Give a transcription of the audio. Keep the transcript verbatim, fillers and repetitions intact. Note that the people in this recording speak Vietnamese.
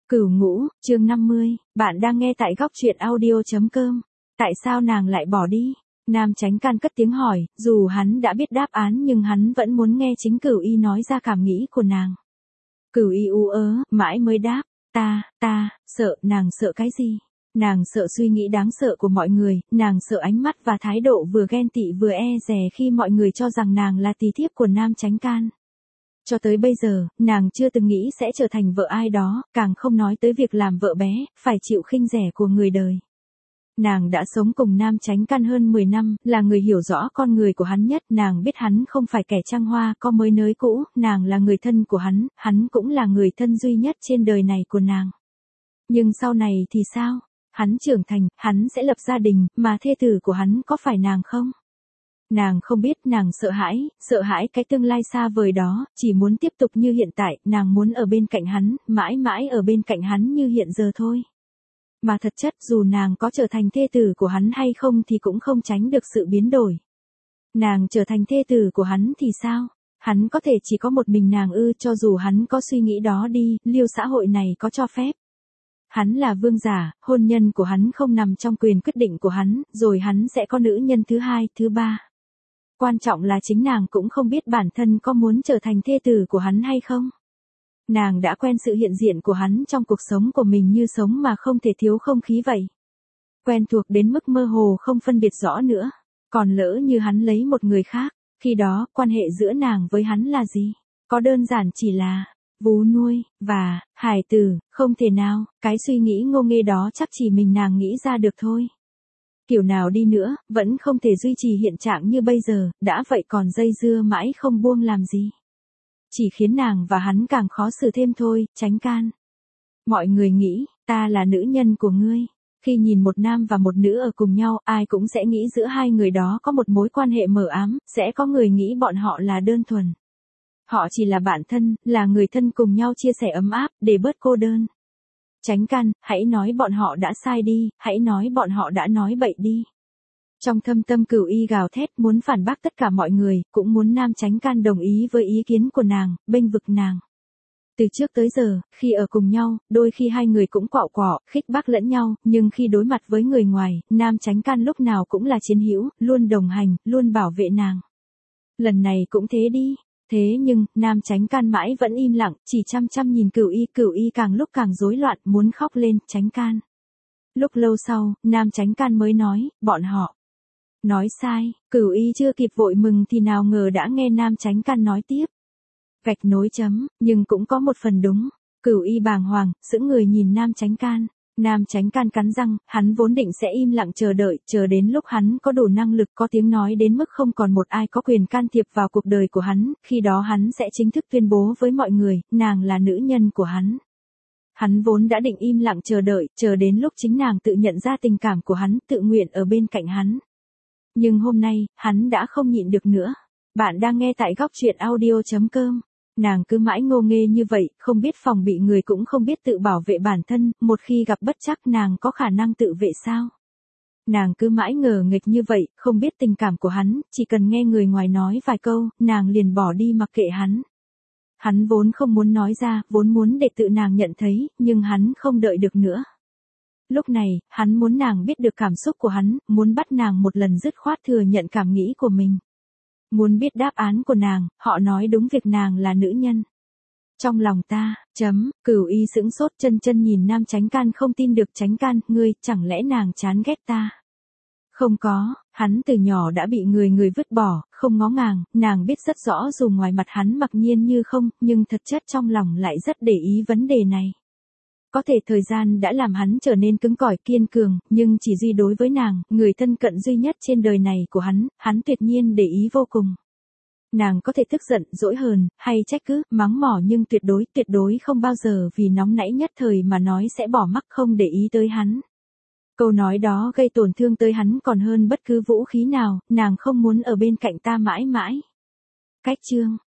Cửu Ngũ, chương năm mươi, bạn đang nghe tại góc truyện audio.com. Tại sao nàng lại bỏ đi? Nam Chánh Can cất tiếng hỏi, dù hắn đã biết đáp án nhưng hắn vẫn muốn nghe chính Cửu Y nói ra cảm nghĩ của nàng. Cửu Y ú ớ, mãi mới đáp, ta, ta, sợ, nàng sợ cái gì? Nàng sợ suy nghĩ đáng sợ của mọi người, nàng sợ ánh mắt và thái độ vừa ghen tị vừa e dè khi mọi người cho rằng nàng là tỳ thiếp của Nam Chánh Can. Cho tới bây giờ, nàng chưa từng nghĩ sẽ trở thành vợ ai đó, càng không nói tới việc làm vợ bé, phải chịu khinh rẻ của người đời. Nàng đã sống cùng Nam Chánh Can hơn mười năm, là người hiểu rõ con người của hắn nhất, nàng biết hắn không phải kẻ trăng hoa, có mới nới cũ, nàng là người thân của hắn, hắn cũng là người thân duy nhất trên đời này của nàng. Nhưng sau này thì sao? Hắn trưởng thành, hắn sẽ lập gia đình, mà thê tử của hắn có phải nàng không? Nàng không biết, nàng sợ hãi, sợ hãi cái tương lai xa vời đó, chỉ muốn tiếp tục như hiện tại, nàng muốn ở bên cạnh hắn, mãi mãi ở bên cạnh hắn như hiện giờ thôi. Mà thật chất dù nàng có trở thành thê tử của hắn hay không thì cũng không tránh được sự biến đổi. Nàng trở thành thê tử của hắn thì sao? Hắn có thể chỉ có một mình nàng ư? Cho dù hắn có suy nghĩ đó đi, liêu xã hội này có cho phép. Hắn là vương giả, hôn nhân của hắn không nằm trong quyền quyết định của hắn, rồi hắn sẽ có nữ nhân thứ hai, thứ ba. Quan trọng là chính nàng cũng không biết bản thân có muốn trở thành thê tử của hắn hay không. Nàng đã quen sự hiện diện của hắn trong cuộc sống của mình như sống mà không thể thiếu không khí vậy. Quen thuộc đến mức mơ hồ không phân biệt rõ nữa. Còn lỡ như hắn lấy một người khác, khi đó quan hệ giữa nàng với hắn là gì? Có đơn giản chỉ là vú nuôi, và hài tử, không thể nào, cái suy nghĩ ngô nghê đó chắc chỉ mình nàng nghĩ ra được thôi. Kiểu nào đi nữa, vẫn không thể duy trì hiện trạng như bây giờ, đã vậy còn dây dưa mãi không buông làm gì. Chỉ khiến nàng và hắn càng khó xử thêm thôi. Chánh Can. Mọi người nghĩ, ta là nữ nhân của ngươi. Khi nhìn một nam và một nữ ở cùng nhau, ai cũng sẽ nghĩ giữa hai người đó có một mối quan hệ mờ ám, sẽ có người nghĩ bọn họ là đơn thuần. Họ chỉ là bạn thân, là người thân cùng nhau chia sẻ ấm áp, để bớt cô đơn. Chánh Can, hãy nói bọn họ đã sai đi, hãy nói bọn họ đã nói bậy đi. Trong thâm tâm Cửu Y gào thét muốn phản bác tất cả mọi người, cũng muốn Nam Chánh Can đồng ý với ý kiến của nàng, bênh vực nàng. Từ trước tới giờ, khi ở cùng nhau, đôi khi hai người cũng quạo quọ, khích bác lẫn nhau, nhưng khi đối mặt với người ngoài, Nam Chánh Can lúc nào cũng là chiến hữu, luôn đồng hành, luôn bảo vệ nàng. Lần này cũng thế đi. Thế nhưng, Nam Chánh Can mãi vẫn im lặng, chỉ chăm chăm nhìn Cửu Y, Cửu Y càng lúc càng rối loạn, muốn khóc lên. Chánh Can. Lúc lâu sau, Nam Chánh Can mới nói, bọn họ nói sai. Cửu Y chưa kịp vội mừng thì nào ngờ đã nghe Nam Chánh Can nói tiếp. Gạch nối chấm, nhưng cũng có một phần đúng. Cửu Y bàng hoàng, sững người nhìn Nam Chánh Can. Nam Chánh Can cắn răng, hắn vốn định sẽ im lặng chờ đợi, chờ đến lúc hắn có đủ năng lực, có tiếng nói đến mức không còn một ai có quyền can thiệp vào cuộc đời của hắn, khi đó hắn sẽ chính thức tuyên bố với mọi người, nàng là nữ nhân của hắn. Hắn vốn đã định im lặng chờ đợi, chờ đến lúc chính nàng tự nhận ra tình cảm của hắn, tự nguyện ở bên cạnh hắn. Nhưng hôm nay, hắn đã không nhịn được nữa. Bạn đang nghe tại góc truyện audio.com. Nàng cứ mãi ngô nghê như vậy, không biết phòng bị người cũng không biết tự bảo vệ bản thân, một khi gặp bất trắc nàng có khả năng tự vệ sao? Nàng cứ mãi ngờ nghịch như vậy, không biết tình cảm của hắn, chỉ cần nghe người ngoài nói vài câu, nàng liền bỏ đi mặc kệ hắn. Hắn vốn không muốn nói ra, vốn muốn để tự nàng nhận thấy, nhưng hắn không đợi được nữa. Lúc này, hắn muốn nàng biết được cảm xúc của hắn, muốn bắt nàng một lần dứt khoát thừa nhận cảm nghĩ của mình. Muốn biết đáp án của nàng, họ nói đúng việc nàng là nữ nhân. Trong lòng ta, chấm, Cửu Y sững sốt chân chân nhìn Nam Chánh Can không tin được. Chánh Can, ngươi, chẳng lẽ nàng chán ghét ta? Không có, hắn từ nhỏ đã bị người người vứt bỏ, không ngó ngàng, nàng biết rất rõ dù ngoài mặt hắn mặc nhiên như không, nhưng thật chất trong lòng lại rất để ý vấn đề này. Có thể thời gian đã làm hắn trở nên cứng cỏi kiên cường, nhưng chỉ duy đối với nàng, người thân cận duy nhất trên đời này của hắn, hắn tuyệt nhiên để ý vô cùng. Nàng có thể tức giận, dỗi hờn, hay trách cứ, mắng mỏ nhưng tuyệt đối, tuyệt đối không bao giờ vì nóng nảy nhất thời mà nói sẽ bỏ mặc không để ý tới hắn. Câu nói đó gây tổn thương tới hắn còn hơn bất cứ vũ khí nào, nàng không muốn ở bên cạnh ta mãi mãi. Cách chương.